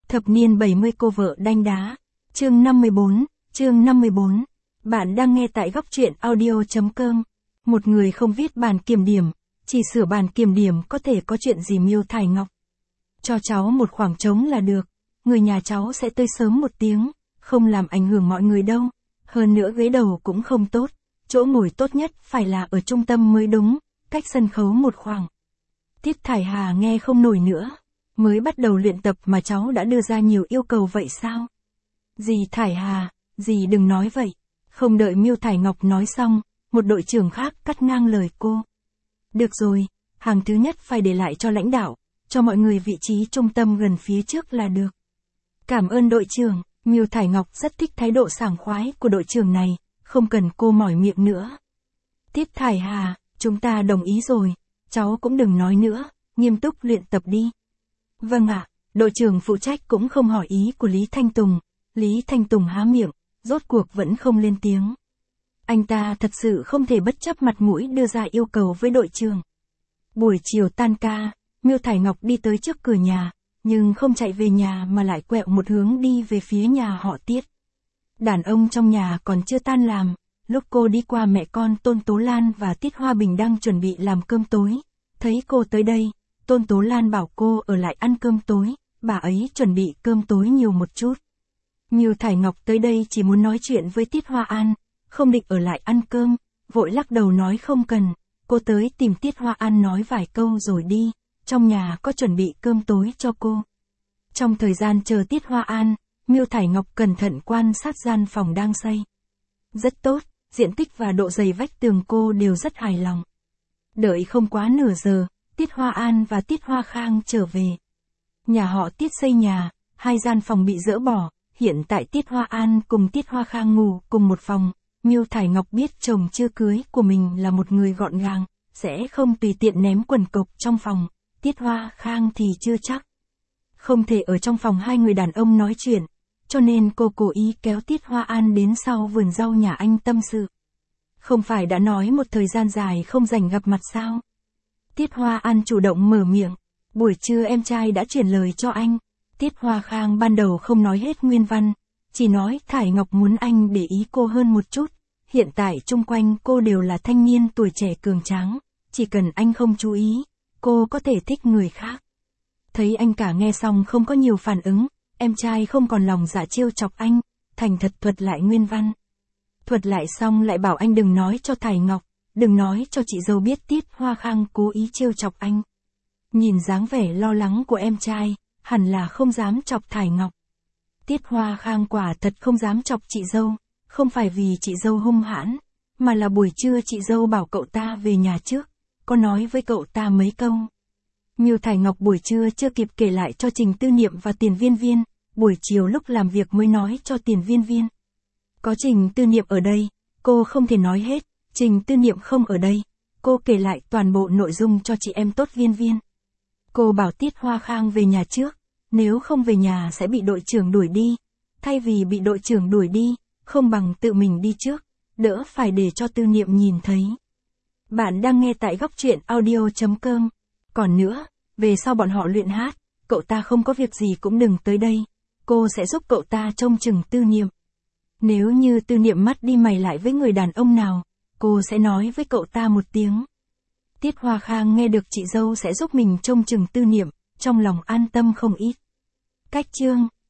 Thập niên 70 cô vợ đanh đá. Chương 54. Bạn đang nghe tại góc truyện audio.com. Một người không viết bản kiểm điểm, chỉ sửa bản kiểm điểm có thể có chuyện gì Miêu Thải Ngọc. Cho cháu một khoảng trống là được, người nhà cháu sẽ tới sớm một tiếng, không làm ảnh hưởng mọi người đâu. Hơn nữa ghế đầu cũng không tốt, chỗ ngồi tốt nhất phải là ở trung tâm mới đúng, cách sân khấu một khoảng. Tiết Thải Hà nghe không nổi nữa. Mới bắt đầu luyện tập mà cháu đã đưa ra nhiều yêu cầu vậy sao? Dì Thải Hà, dì đừng nói vậy. Không đợi Miêu Thải Ngọc nói xong, một đội trưởng khác cắt ngang lời cô. Được rồi, hàng thứ nhất phải để lại cho lãnh đạo, cho mọi người vị trí trung tâm gần phía trước là được. Cảm ơn đội trưởng, Miêu Thải Ngọc rất thích thái độ sảng khoái của đội trưởng này, không cần cô mỏi miệng nữa. Tiết Thải Hà, chúng ta đồng ý rồi, cháu cũng đừng nói nữa, nghiêm túc luyện tập đi. Vâng ạ, đội trưởng phụ trách cũng không hỏi ý của Lý Thanh Tùng. Lý Thanh Tùng há miệng, rốt cuộc vẫn không lên tiếng. Anh ta thật sự không thể bất chấp mặt mũi đưa ra yêu cầu với đội trưởng. Buổi chiều tan ca, Miêu Thải Ngọc đi tới trước cửa nhà, nhưng không chạy về nhà mà lại quẹo một hướng đi về phía nhà họ Tiết. Đàn ông trong nhà còn chưa tan làm, lúc cô đi qua mẹ con Tôn Tố Lan và Tiết Hoa Bình đang chuẩn bị làm cơm tối. Thấy cô tới đây, Tôn Tố Lan bảo cô ở lại ăn cơm tối, bà ấy chuẩn bị cơm tối nhiều một chút. Miêu Thải Ngọc tới đây chỉ muốn nói chuyện với Tiết Hoa An, không định ở lại ăn cơm, vội lắc đầu nói không cần, cô tới tìm Tiết Hoa An nói vài câu rồi đi, trong nhà có chuẩn bị cơm tối cho cô. Trong thời gian chờ Tiết Hoa An, Miêu Thải Ngọc cẩn thận quan sát gian phòng đang xây. Rất tốt, diện tích và độ dày vách tường cô đều rất hài lòng. Đợi không quá nửa giờ, Tiết Hoa An và Tiết Hoa Khang trở về. Nhà họ Tiết xây nhà, 2 gian phòng bị dỡ bỏ, hiện tại Tiết Hoa An cùng Tiết Hoa Khang ngủ cùng một phòng. Miêu Thải Ngọc biết chồng chưa cưới của mình là một người gọn gàng, sẽ không tùy tiện ném quần cộc trong phòng, Tiết Hoa Khang thì chưa chắc. Không thể ở trong phòng 2 người đàn ông nói chuyện, cho nên cô cố ý kéo Tiết Hoa An đến sau vườn rau nhà anh tâm sự. Không phải đã nói một thời gian dài không rảnh gặp mặt sao? Tiết Hoa An chủ động mở miệng, buổi trưa em trai đã chuyển lời cho anh. Tiết Hoa Khang ban đầu không nói hết nguyên văn, chỉ nói Thải Ngọc muốn anh để ý cô hơn một chút, hiện tại chung quanh cô đều là thanh niên tuổi trẻ cường tráng, chỉ cần anh không chú ý, cô có thể thích người khác. Thấy anh cả nghe xong không có nhiều phản ứng, em trai không còn lòng dạ trêu chọc anh, thành thật thuật lại nguyên văn. Thuật lại xong lại bảo anh đừng nói cho Thải Ngọc, đừng nói cho chị dâu biết Tiết Hoa Khang cố ý trêu chọc anh. Nhìn dáng vẻ lo lắng của em trai, hẳn là không dám chọc Thải Ngọc. Tiết Hoa Khang quả thật không dám chọc chị dâu, không phải vì chị dâu hung hãn, mà là buổi trưa chị dâu bảo cậu ta về nhà trước, có nói với cậu ta mấy câu. Miêu Thải Ngọc buổi trưa chưa kịp kể lại cho Trình Tư Niệm và Tiền Viên Viên, buổi chiều lúc làm việc mới nói cho Tiền Viên Viên. Có Trình Tư Niệm ở đây, cô không thể nói hết, Trình Tư Niệm không ở đây, cô kể lại toàn bộ nội dung cho chị em tốt Viên Viên. Cô bảo Tiết Hoa Khang về nhà trước, nếu không về nhà sẽ bị đội trưởng đuổi đi, thay vì bị đội trưởng đuổi đi, không bằng tự mình đi trước, đỡ phải để cho Tư Niệm nhìn thấy. Bạn đang nghe tại góc truyện audio.com. Còn nữa, về sau bọn họ luyện hát, cậu ta không có việc gì cũng đừng tới đây, cô sẽ giúp cậu ta trông chừng Tư Niệm. Nếu như Tư Niệm mắt đi mày lại với người đàn ông nào, cô sẽ nói với cậu ta một tiếng. Tiết Hoa Khang nghe được chị dâu sẽ giúp mình trông chừng Tư Niệm, trong lòng an tâm không ít. Cách chương